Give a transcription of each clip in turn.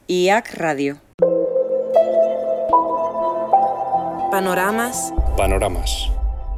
IAC Radio. Panoramas. Panoramas.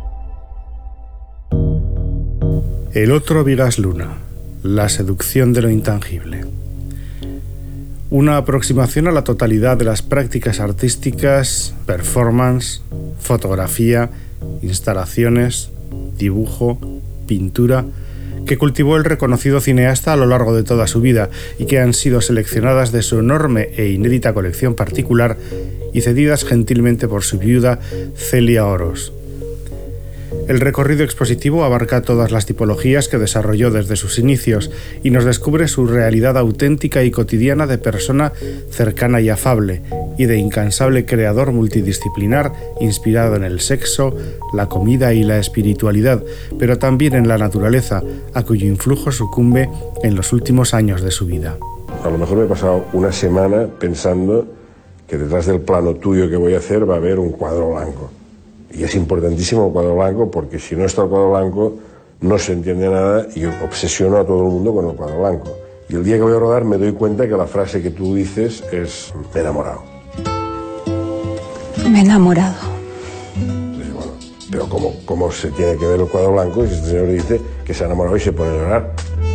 El otro Vigas Luna, la seducción de lo intangible. Una aproximación a la totalidad de las prácticas artísticas, performance, fotografía, instalaciones, dibujo, pintura, que cultivó el reconocido cineasta a lo largo de toda su vida y que han sido seleccionadas de su enorme e inédita colección particular y cedidas gentilmente por su viuda Celia Oros. El recorrido expositivo abarca todas las tipologías que desarrolló desde sus inicios y nos descubre su realidad auténtica y cotidiana de persona cercana y afable y de incansable creador multidisciplinar inspirado en el sexo, la comida y la espiritualidad, pero también en la naturaleza, a cuyo influjo sucumbe en los últimos años de su vida. A lo mejor me he pasado una semana pensando que detrás del plano tuyo que voy a hacer va a haber un cuadro blanco. Y es importantísimo el cuadro blanco porque si no está el cuadro blanco no se entiende nada y obsesiono a todo el mundo con el cuadro blanco. Y el día que voy a rodar me doy cuenta que la frase que tú dices es me he enamorado. Me he enamorado. Entonces, bueno, pero ¿cómo se tiene que ver el cuadro blanco si este señor dice que se ha enamorado y se pone a llorar?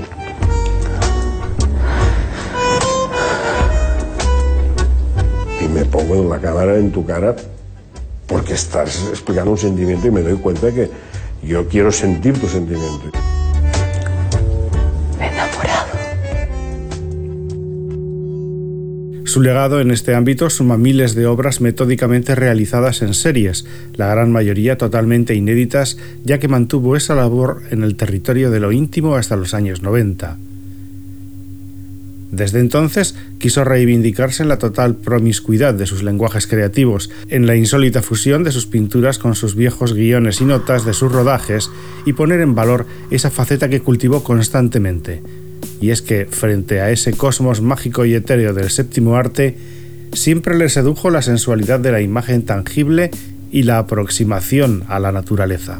Y me pongo la cámara en tu cara porque estás explicando un sentimiento y me doy cuenta que yo quiero sentir tu sentimiento. Me he enamorado. Su legado en este ámbito suma miles de obras metódicamente realizadas en series, la gran mayoría totalmente inéditas, ya que mantuvo esa labor en el territorio de lo íntimo hasta los años 90. Desde entonces quiso reivindicarse en la total promiscuidad de sus lenguajes creativos, en la insólita fusión de sus pinturas con sus viejos guiones y notas de sus rodajes y poner en valor esa faceta que cultivó constantemente. Y es que, frente a ese cosmos mágico y etéreo del séptimo arte, siempre le sedujo la sensualidad de la imagen tangible y la aproximación a la naturaleza.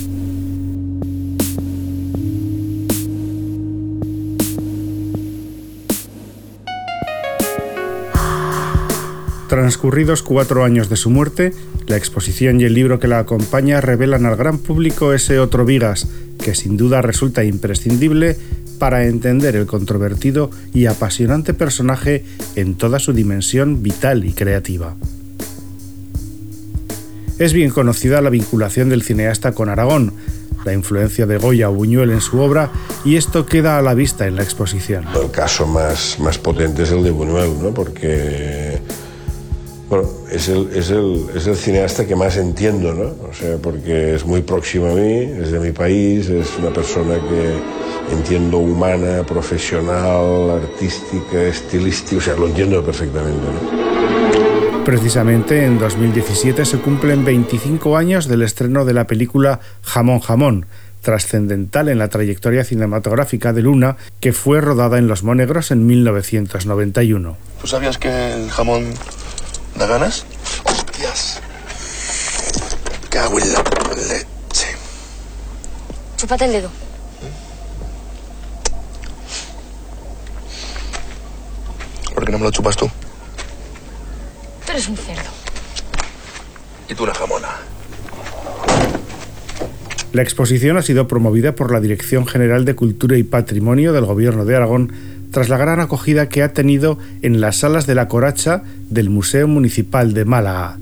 Transcurridos 4 años de su muerte, la exposición y el libro que la acompaña revelan al gran público ese otro Vigas, que sin duda resulta imprescindible para entender el controvertido y apasionante personaje en toda su dimensión vital y creativa. Es bien conocida la vinculación del cineasta con Aragón, la influencia de Goya o Buñuel en su obra, y esto queda a la vista en la exposición. El caso más potente es el de Buñuel, ¿no? Porque bueno, es el cineasta que más entiendo, ¿no? O sea, porque es muy próximo a mí, es de mi país, es una persona que entiendo humana, profesional, artística, estilística, o sea, lo entiendo perfectamente, ¿no? Precisamente en 2017 se cumplen 25 años del estreno de la película Jamón Jamón, trascendental en la trayectoria cinematográfica de Luna, que fue rodada en Los Monegros en 1991. ¿Tú sabías que el jamón da ganas? ¡Hostias! Cago en la leche. Chúpate el dedo. ¿Por qué no me lo chupas tú? Tú eres un cerdo. Y tú una jamona. La exposición ha sido promovida por la Dirección General de Cultura y Patrimonio del Gobierno de Aragón tras la gran acogida que ha tenido en las salas de la Coracha del Museo Municipal de Málaga.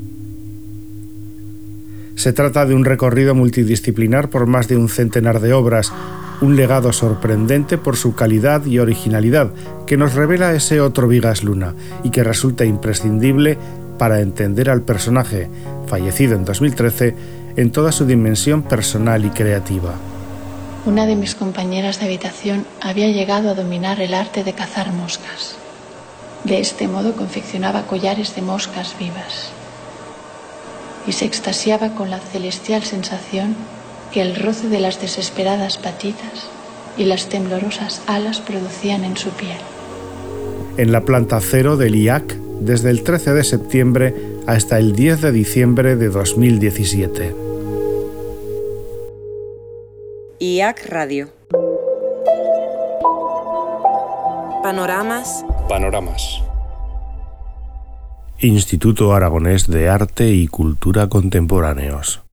Se trata de un recorrido multidisciplinar por más de un centenar de obras, un legado sorprendente por su calidad y originalidad que nos revela ese otro Vigas Luna y que resulta imprescindible para entender al personaje, fallecido en 2013, en toda su dimensión personal y creativa. Una de mis compañeras de habitación había llegado a dominar el arte de cazar moscas. De este modo confeccionaba collares de moscas vivas y se extasiaba con la celestial sensación que el roce de las desesperadas patitas y las temblorosas alas producían en su piel. En la planta 0 del IAC, desde el 13 de septiembre hasta el 10 de diciembre de 2017. IAC Radio. Panoramas. Panoramas. Instituto Aragonés de Arte y Cultura Contemporáneos.